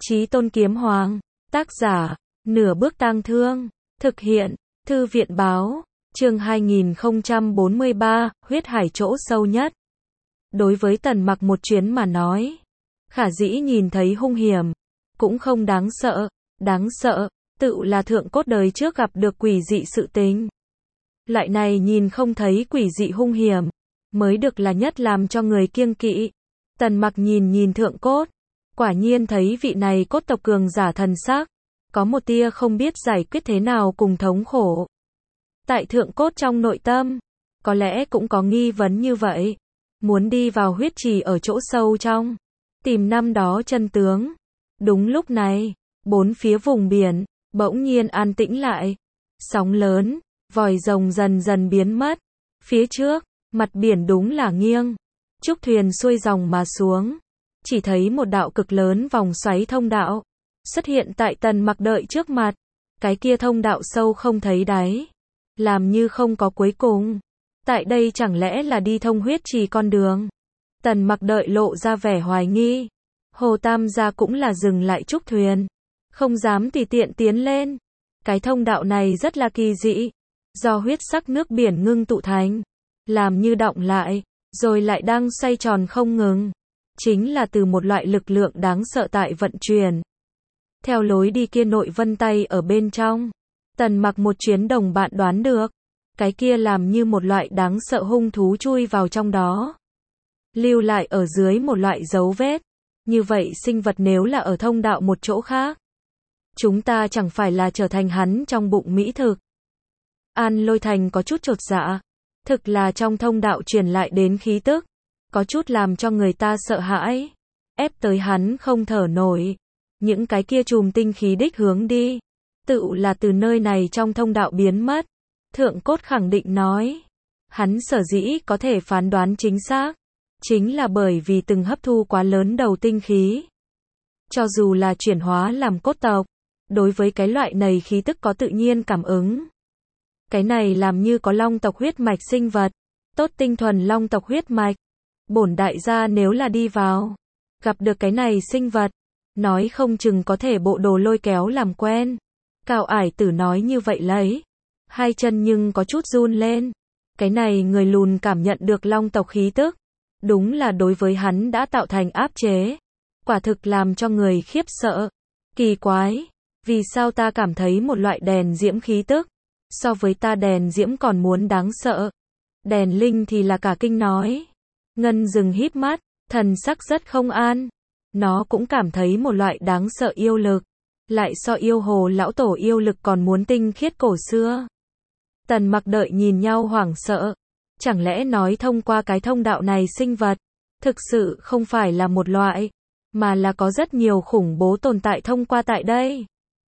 Chí Tôn Kiếm Hoàng, tác giả, Nửa Bước Tang Thương, thực hiện, Thư viện báo, chương 2043, huyết hải chỗ sâu nhất. Đối với Tần Mặc một chuyến mà nói, khả dĩ nhìn thấy hung hiểm, cũng không đáng sợ, tự là thượng cốt đời trước gặp được quỷ dị sự tình. Loại này nhìn không thấy quỷ dị hung hiểm, mới được là nhất làm cho người kiêng kỵ. Tần Mặc nhìn thượng cốt, quả nhiên thấy vị này cốt tộc cường giả thần sắc, có một tia không biết giải quyết thế nào cùng thống khổ. Tại thượng cốt trong nội tâm, có lẽ cũng có nghi vấn như vậy, muốn đi vào huyết trì ở chỗ sâu trong, tìm năm đó chân tướng. Đúng lúc này, bốn phía vùng biển, bỗng nhiên an tĩnh lại, sóng lớn, vòi rồng dần dần biến mất, phía trước, mặt biển đúng là nghiêng, trúc thuyền xuôi dòng mà xuống, chỉ thấy một đạo cực lớn vòng xoáy thông đạo, xuất hiện tại Tần Mặc đợi trước mặt, cái kia thông đạo sâu không thấy đáy, làm như không có cuối cùng, tại đây chẳng lẽ là đi thông huyết trì con đường? Tần Mặc đợi lộ ra vẻ hoài nghi, Hồ Tam gia cũng là dừng lại trúc thuyền, không dám tùy tiện tiến lên, cái thông đạo này rất là kỳ dị, do huyết sắc nước biển ngưng tụ thành, làm như đọng lại, rồi lại đang xoay tròn không ngừng, chính là từ một loại lực lượng đáng sợ tại vận chuyển. Theo lối đi kia nội vân tay ở bên trong, Tần Mặc một chuyến đồng bạn đoán được, cái kia làm như một loại đáng sợ hung thú chui vào trong đó, lưu lại ở dưới một loại dấu vết. Như vậy sinh vật nếu là ở thông đạo một chỗ khác, chúng ta chẳng phải là trở thành hắn trong bụng mỹ thực. An Lôi Thành có chút chột dạ, thực là trong thông đạo truyền lại đến khí tức, có chút làm cho người ta sợ hãi, ép tới hắn không thở nổi. Những cái kia chùm tinh khí đích hướng đi, tự là từ nơi này trong thông đạo biến mất. Thượng cốt khẳng định nói, hắn sở dĩ có thể phán đoán chính xác, chính là bởi vì từng hấp thu quá lớn đầu tinh khí. Cho dù là chuyển hóa làm cốt tộc, đối với cái loại này khí tức có tự nhiên cảm ứng. Cái này làm như có long tộc huyết mạch sinh vật, tốt tinh thuần long tộc huyết mạch. Bổn đại gia nếu là đi vào, gặp được cái này sinh vật, nói không chừng có thể bộ đồ lôi kéo làm quen. Cao Ải Tử nói như vậy lấy, hai chân nhưng có chút run lên. Cái này người lùn cảm nhận được long tộc khí tức, đúng là đối với hắn đã tạo thành áp chế, quả thực làm cho người khiếp sợ. Kỳ quái, vì sao ta cảm thấy một loại đèn diễm khí tức, so với ta đèn diễm còn muốn đáng sợ. Đèn linh thì là cả kinh nói. Ngân Dừng híp mắt, thần sắc rất không an. Nó cũng cảm thấy một loại đáng sợ yêu lực, lại so yêu hồ lão tổ yêu lực còn muốn tinh khiết cổ xưa. Tần Mặc đợi nhìn nhau hoảng sợ, chẳng lẽ nói thông qua cái thông đạo này sinh vật, thực sự không phải là một loại, mà là có rất nhiều khủng bố tồn tại thông qua tại đây.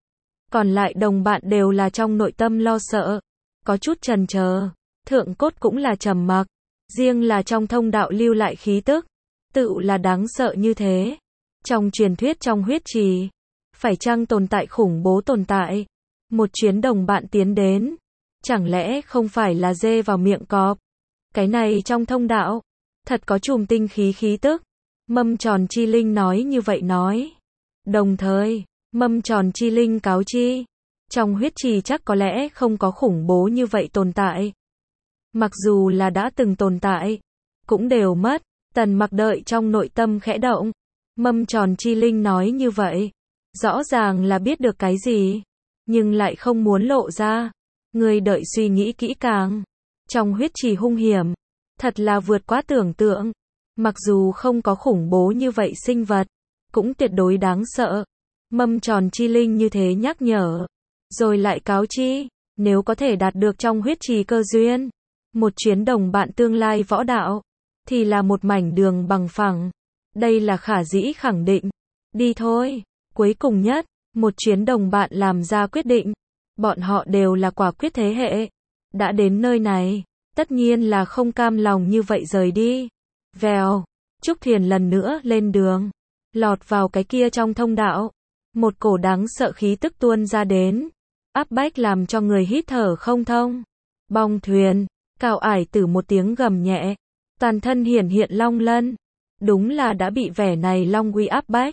Còn lại đồng bạn đều là trong nội tâm lo sợ, có chút chần chờ, thượng cốt cũng là trầm mặc, riêng là trong thông đạo lưu lại khí tức, tự là đáng sợ như thế. Trong truyền thuyết trong huyết trì, phải chăng tồn tại khủng bố tồn tại? Một chuyến đồng bạn tiến đến, chẳng lẽ không phải là dê vào miệng cọp? Cái này trong thông đạo, thật có chùm tinh khí khí tức. Mâm Tròn Chi Linh nói như vậy nói. Đồng thời, Mâm Tròn Chi Linh cáo chi, trong huyết trì chắc có lẽ không có khủng bố như vậy tồn tại. Mặc dù là đã từng tồn tại, cũng đều mất. Tần Mặc đợi trong nội tâm khẽ động. Mâm Tròn Chi Linh nói như vậy, rõ ràng là biết được cái gì, nhưng lại không muốn lộ ra. Người đợi suy nghĩ kỹ càng. Trong huyết trì hung hiểm, thật là vượt quá tưởng tượng. Mặc dù không có khủng bố như vậy sinh vật, cũng tuyệt đối đáng sợ. Mâm Tròn Chi Linh như thế nhắc nhở, rồi lại cáo chi, nếu có thể đạt được trong huyết trì cơ duyên, một chuyến đồng bạn tương lai võ đạo, thì là một mảnh đường bằng phẳng. Đây là khả dĩ khẳng định. Đi thôi. Cuối cùng nhất, một chuyến đồng bạn làm ra quyết định. Bọn họ đều là quả quyết thế hệ. Đã đến nơi này, tất nhiên là không cam lòng như vậy rời đi. Vèo, trúc thuyền lần nữa lên đường, lọt vào cái kia trong thông đạo. Một cổ đáng sợ khí tức tuôn ra đến, áp bách làm cho người hít thở không thông. Bong thuyền, Cao Ải Tử một tiếng gầm nhẹ, toàn thân hiển hiện long lân. Đúng là đã bị vẻ này long uy áp bách.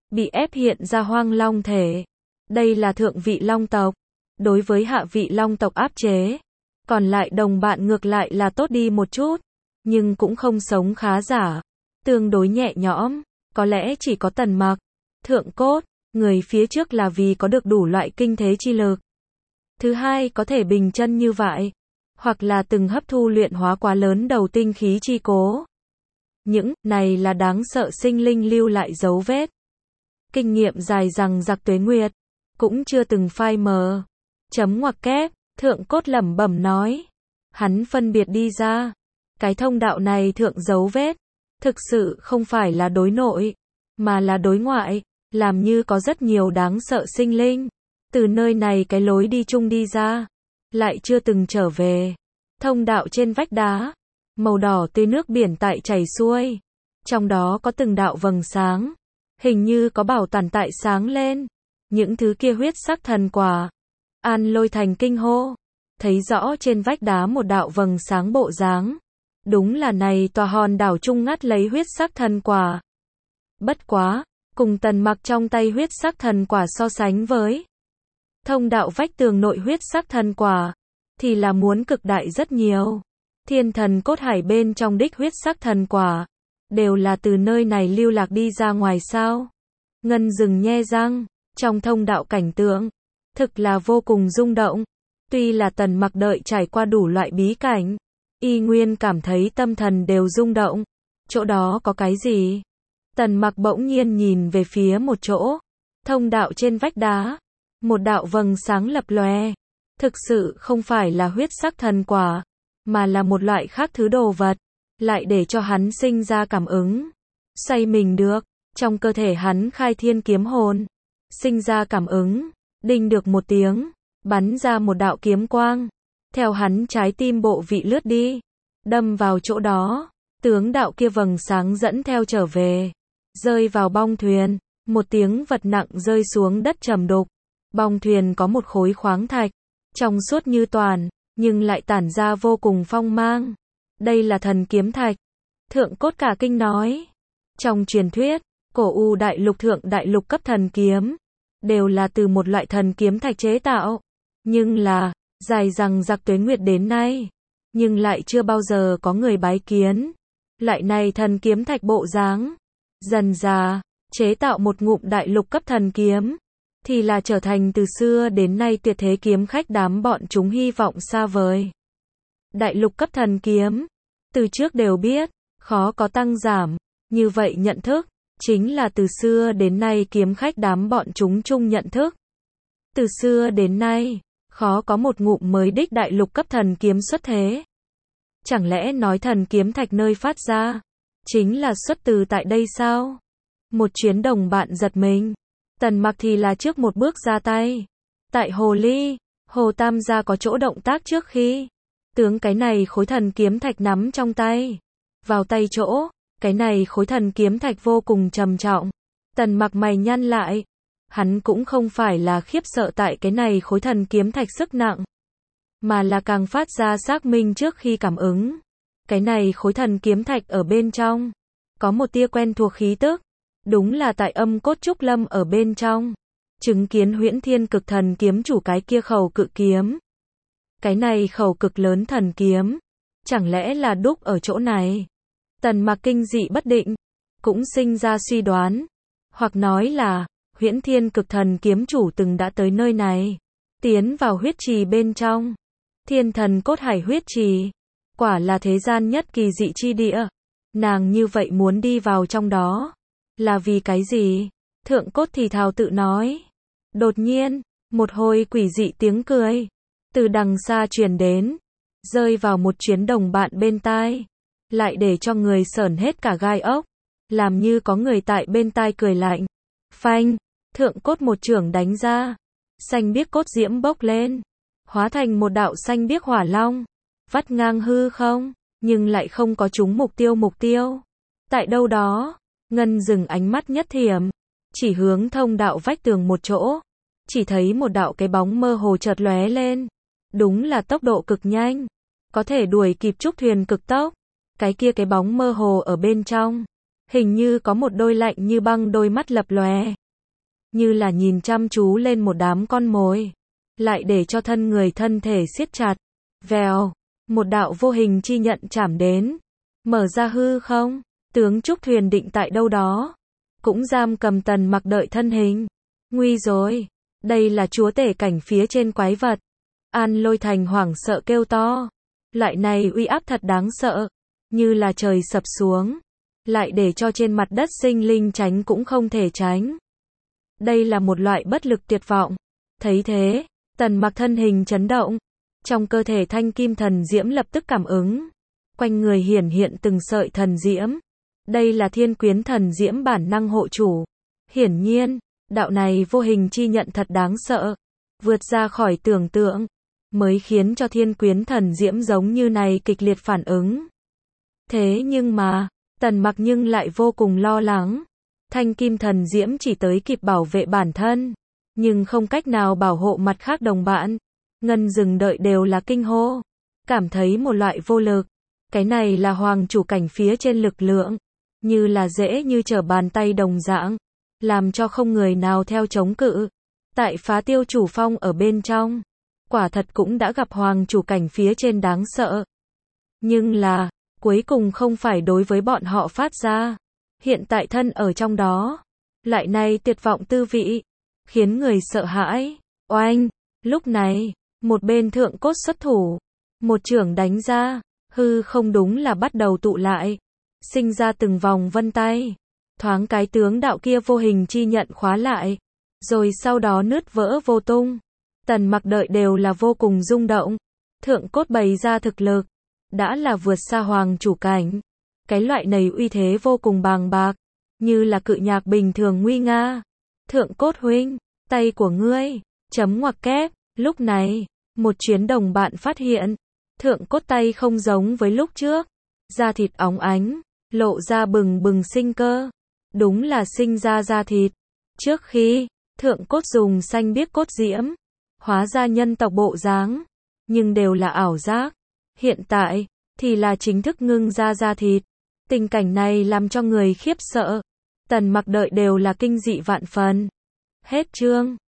bị ép hiện ra hoang long thể. Đây là thượng vị long tộc. Đối với hạ vị long tộc áp chế. Còn lại đồng bạn ngược lại là tốt đi một chút. Nhưng cũng không sống khá giả. Tương đối nhẹ nhõm. Có lẽ chỉ có Tần Mặc. Thượng cốt. Người phía trước là vì có được đủ loại kinh thế chi lực. Thứ hai có thể bình chân như vậy. Hoặc là từng hấp thu luyện hóa quá lớn đầu tinh khí chi cố. Những này là đáng sợ sinh linh lưu lại dấu vết. Kinh nghiệm dài rằng giặc tuế nguyệt. Cũng chưa từng phai mờ. Chấm ngoặc kép. Thượng cốt lẩm bẩm nói. Hắn phân biệt đi ra. Cái thông đạo này thượng dấu vết. Thực sự không phải là đối nội. Mà là đối ngoại. Làm như có rất nhiều đáng sợ sinh linh. Từ nơi này cái lối đi chung đi ra. Lại chưa từng trở về. Thông đạo trên vách đá. Màu đỏ tươi nước biển tại chảy xuôi. Trong đó có từng đạo vầng sáng. Hình như có bảo tàn tại sáng lên. Những thứ kia huyết sắc thần quả. An Lôi Thành kinh hô. Thấy rõ trên vách đá một đạo vầng sáng bộ dáng. Đúng là này tòa hòn đảo chung ngắt lấy huyết sắc thần quả. Bất quá, cùng Tần Mặc trong tay huyết sắc thần quả so sánh với thông đạo vách tường nội huyết sắc thần quả, thì là muốn cực đại rất nhiều. Thiên thần cốt hải bên trong đích huyết sắc thần quả, đều là từ nơi này lưu lạc đi ra ngoài sao. Ngân Dừng nhe răng, trong thông đạo cảnh tượng, thực là vô cùng rung động. Tuy là Tần Mặc đợi trải qua đủ loại bí cảnh, y nguyên cảm thấy tâm thần đều rung động. Chỗ đó có cái gì? Tần Mặc bỗng nhiên nhìn về phía một chỗ, thông đạo trên vách đá, một đạo vầng sáng lập lòe. Thực sự không phải là huyết sắc thần quả, mà là một loại khác thứ đồ vật, lại để cho hắn sinh ra cảm ứng. Xoay mình được, trong cơ thể hắn khai thiên kiếm hồn, sinh ra cảm ứng, đinh được một tiếng, bắn ra một đạo kiếm quang, theo hắn trái tim bộ vị lướt đi, đâm vào chỗ đó, tướng đạo kia vầng sáng dẫn theo trở về, rơi vào bong thuyền, một tiếng vật nặng rơi xuống đất trầm đục. Bong thuyền có một khối khoáng thạch, trong suốt như toàn, nhưng lại tản ra vô cùng phong mang. Đây là thần kiếm thạch. Thượng cốt cả kinh nói. Trong truyền thuyết, cổ U đại lục thượng đại lục cấp thần kiếm, đều là từ một loại thần kiếm thạch chế tạo. Nhưng là, dài rằng giặc tuế nguyệt đến nay, nhưng lại chưa bao giờ có người bái kiến. Lại này thần kiếm thạch bộ dáng, dần dà, chế tạo một ngụm đại lục cấp thần kiếm, thì là trở thành từ xưa đến nay tuyệt thế kiếm khách đám bọn chúng hy vọng xa vời. Đại lục cấp thần kiếm, từ trước đều biết, khó có tăng giảm, như vậy nhận thức, chính là từ xưa đến nay kiếm khách đám bọn chúng chung nhận thức. Từ xưa đến nay, khó có một ngụm mới đích đại lục cấp thần kiếm xuất thế. Chẳng lẽ nói thần kiếm thạch nơi phát ra, chính là xuất từ tại đây sao? Một chuyến đồng bạn giật mình. Tần Mặc thì là trước một bước ra tay. Tại Hồ Ly, Hồ Tam gia có chỗ động tác trước khi tướng cái này khối thần kiếm thạch nắm trong tay. Vào tay chỗ, cái này khối thần kiếm thạch vô cùng trầm trọng. Tần Mặc mày nhăn lại. Hắn cũng không phải là khiếp sợ tại cái này khối thần kiếm thạch sức nặng, mà là càng phát ra xác minh trước khi cảm ứng. Cái này khối thần kiếm thạch ở bên trong, có một tia quen thuộc khí tức. Đúng là tại Âm Cốt Trúc Lâm ở bên trong. Chứng kiến Huyễn Thiên Cực Thần kiếm chủ cái kia khẩu cự kiếm. Cái này khẩu cực lớn thần kiếm, chẳng lẽ là đúc ở chỗ này? Tần Mặc kinh dị bất định, cũng sinh ra suy đoán, hoặc nói là Huyễn Thiên Cực Thần kiếm chủ từng đã tới nơi này, tiến vào huyết trì bên trong. Thiên Thần Cốt Hải huyết trì, quả là thế gian nhất kỳ dị chi địa. Nàng như vậy muốn đi vào trong đó, là vì cái gì? Thượng cốt thì thào tự nói. Đột nhiên, một hồi quỷ dị tiếng cười từ đằng xa truyền đến, rơi vào một chuyến đồng bạn bên tai, lại để cho người sởn hết cả gai ốc, làm như có người tại bên tai cười lạnh. Phanh, thượng cốt một chưởng đánh ra, xanh biếc cốt diễm bốc lên, hóa thành một đạo xanh biếc hỏa long, vắt ngang hư không, nhưng lại không có trúng mục tiêu. Tại đâu đó, Ngân Dừng ánh mắt nhất thiểm, chỉ hướng thông đạo vách tường một chỗ, chỉ thấy một đạo cái bóng mơ hồ chợt lóe lên. Đúng là tốc độ cực nhanh, có thể đuổi kịp trúc thuyền cực tốc. Cái kia cái bóng mơ hồ ở bên trong, hình như có một đôi lạnh như băng đôi mắt lập lòe. như là nhìn chăm chú lên một đám con mồi, lại để cho thân người thân thể siết chặt. Vèo, một đạo vô hình chi nhận chạm đến, mở ra hư không, tướng trúc thuyền định tại đâu đó, cũng giam cầm Tần Mặc đợi thân hình. Nguy rồi, đây là chúa tể cảnh phía trên quái vật. An Lôi Thành hoảng sợ kêu to, loại này uy áp thật đáng sợ, như là trời sập xuống, lại để cho trên mặt đất sinh linh tránh cũng không thể tránh. Đây là một loại bất lực tuyệt vọng. Thấy thế, Tần Mặc thân hình chấn động, trong cơ thể thanh kim thần diễm lập tức cảm ứng, quanh người hiển hiện từng sợi thần diễm. Đây là thiên quyến thần diễm bản năng hộ chủ. Hiển nhiên, đạo này vô hình chi nhận thật đáng sợ, vượt ra khỏi tưởng tượng, mới khiến cho thiên quyến thần diễm giống như này kịch liệt phản ứng. Thế nhưng mà, Tần Mặc nhưng lại vô cùng lo lắng. Thanh kim thần diễm chỉ tới kịp bảo vệ bản thân, nhưng không cách nào bảo hộ mặt khác đồng bạn. Ngân Dừng đợi đều là kinh hô, cảm thấy một loại vô lực. Cái này là hoàng chủ cảnh phía trên lực lượng, như là dễ như trở bàn tay đồng dạng, làm cho không người nào theo chống cự. Tại Phá Tiêu chủ phong ở bên trong, quả thật cũng đã gặp hoàng chủ cảnh phía trên đáng sợ. Nhưng là, cuối cùng không phải đối với bọn họ phát ra. Hiện tại thân ở trong đó, lại này tuyệt vọng tư vị, khiến người sợ hãi. Oanh, lúc này, một bên thượng cốt xuất thủ, một chưởng đánh ra, hư không đúng là bắt đầu tụ lại, sinh ra từng vòng vân tay, thoáng cái tướng đạo kia vô hình chi nhận khóa lại, rồi sau đó nứt vỡ vô tung. Tần Mặc đợi đều là vô cùng rung động, thượng cốt bày ra thực lực, đã là vượt xa hoàng chủ cảnh. Cái loại này uy thế vô cùng bàng bạc, như là cự nhạc bình thường nguy nga. Thượng cốt huynh, tay của ngươi, chấm ngoặc kép. Lúc này, một chuyến đồng bạn phát hiện, thượng cốt tay không giống với lúc trước, da thịt óng ánh, lộ ra bừng bừng sinh cơ, đúng là sinh ra da thịt. Trước khi, thượng cốt dùng xanh biếc cốt diễm, hóa ra nhân tộc bộ dáng, nhưng đều là ảo giác. Hiện tại, thì là chính thức ngưng ra da thịt. Tình cảnh này làm cho người khiếp sợ. Tần Mặc đợi đều là kinh dị vạn phần. Hết chương.